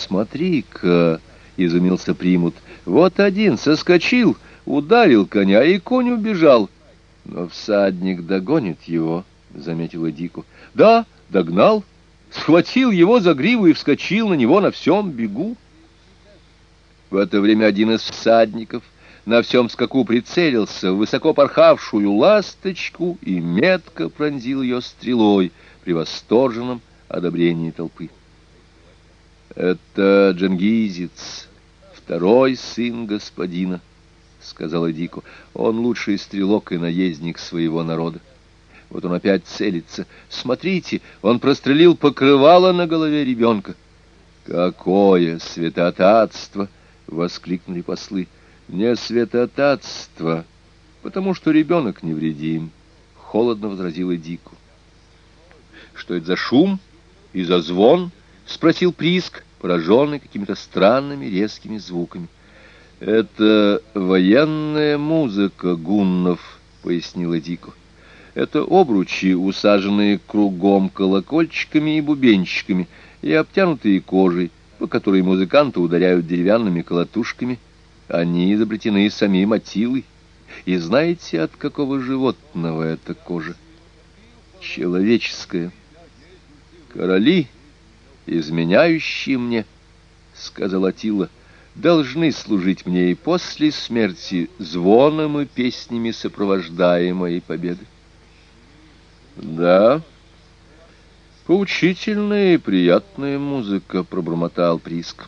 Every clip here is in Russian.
смотри-ка, — изумился Примут, — вот один соскочил, ударил коня, и конь убежал. Но всадник догонит его, — заметила Дико. Да, догнал, схватил его за гриву и вскочил на него на всем бегу. В это время один из всадников на всем скаку прицелился в высоко порхавшую ласточку и метко пронзил ее стрелой при восторженном одобрении толпы. «Это дженгизец, второй сын господина», — сказала Дико. «Он лучший стрелок и наездник своего народа. Вот он опять целится. Смотрите, он прострелил покрывало на голове ребенка». «Какое святотатство!» — воскликнули послы. «Не святотатство, потому что ребенок невредим», — холодно возразила Дико. «Что это за шум и за звон?» — спросил Приск, пораженный какими-то странными резкими звуками. «Это военная музыка гуннов», — пояснила Дико. «Это обручи, усаженные кругом колокольчиками и бубенчиками, и обтянутые кожей, по которой музыканты ударяют деревянными колотушками. Они изобретены самим Аттилой. И знаете, от какого животного эта кожа? Человеческая. Короли, изменяющие мне, — сказал Аттила, — должны служить мне и после смерти звоном и песнями сопровождая моей победы». «Да, поучительная и приятная музыка», — пробормотал Приск.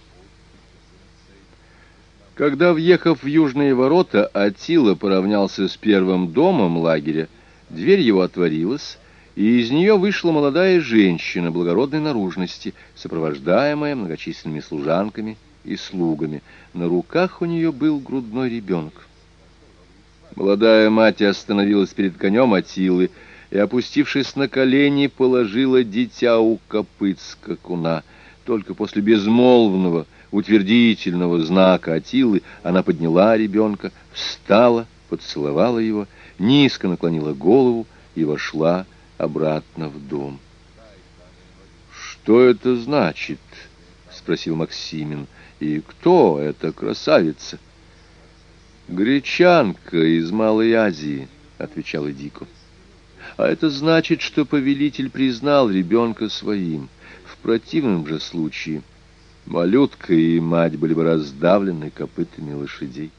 Когда, въехав в южные ворота, Аттила поравнялся с первым домом лагеря, дверь его отворилась, и из нее вышла молодая женщина благородной наружности, сопровождаемая многочисленными служанками и слугами. На руках у нее был грудной ребенок. Молодая мать остановилась перед конем Аттилы и, опустившись на колени, положила дитя у копыт скакуна. Только после безмолвного, утвердительного знака Аттилы она подняла ребенка, встала, поцеловала его, низко наклонила голову и вошла обратно в дом. «Что это значит?» — спросил Максимин. «И кто эта красавица?» «Гречанка из Малой Азии», — отвечала Дико. «А это значит, что повелитель признал ребенка своим. В противном же случае малютка и мать были бы раздавлены копытами лошадей».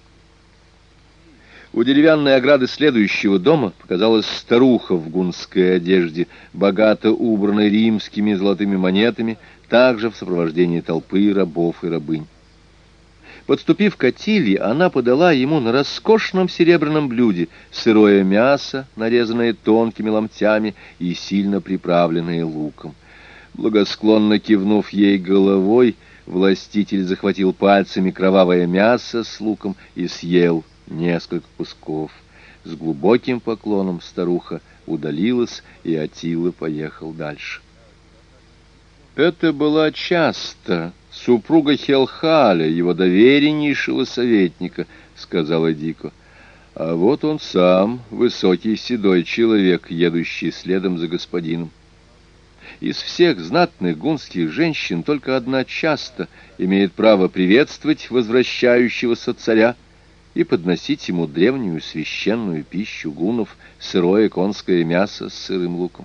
У деревянной ограды следующего дома показалась старуха в гунской одежде, богато убранной римскими золотыми монетами, также в сопровождении толпы рабов и рабынь. Подступив к Аттиле, она подала ему на роскошном серебряном блюде сырое мясо, нарезанное тонкими ломтями и сильно приправленное луком. Благосклонно кивнув ей головой, властитель захватил пальцами кровавое мясо с луком и съел несколько кусков. С глубоким поклоном старуха удалилась, и Аттила поехал дальше. Это была Часта, супруга Хелхаля, его довереннейшего советника, — сказала Дико. А вот он сам, высокий седой человек, едущий следом за господином. Из всех знатных гунских женщин только одна Часта имеет право приветствовать возвращающегося царя и подносить ему древнюю священную пищу гуннов, сырое конское мясо с сырым луком.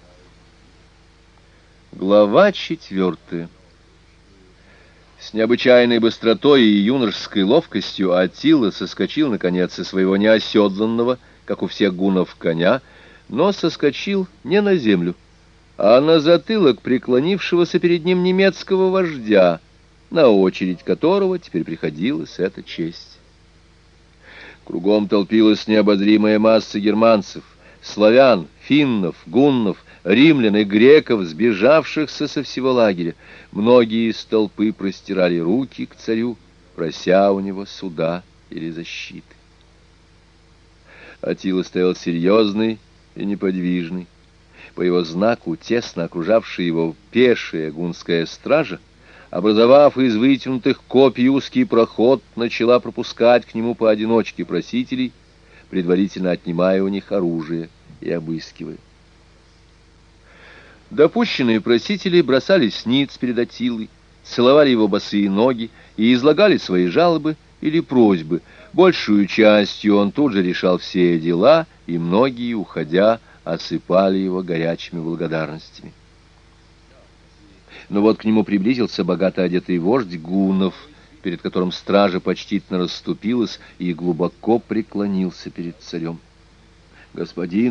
Глава 4. С необычайной быстротой и юношеской ловкостью Аттила соскочил, наконец, со своего неоседланного, как у всех гуннов, коня, но соскочил не на землю, а на затылок преклонившегося перед ним немецкого вождя, на очередь которого теперь приходилась эта честь. Кругом толпилась необозримая масса германцев, славян, финнов, гуннов, римлян и греков, сбежавшихся со всего лагеря. Многие из толпы простирали руки к царю, прося у него суда или защиты. Аттила стоял серьезный и неподвижный. По его знаку, тесно окружавшая его пешая гунская стража, образовав из вытянутых копий узкий проход, начала пропускать к нему поодиночке просителей, предварительно отнимая у них оружие и обыскивая. Допущенные просители бросались ниц перед Аттилой, целовали его босые ноги и излагали свои жалобы или просьбы. Большую частью он тут же решал все дела, и многие, уходя, осыпали его горячими благодарностями. Но вот к нему приблизился богато одетый вождь гуннов, перед которым стража почтительно расступилась, и глубоко преклонился перед царем. «Господин!»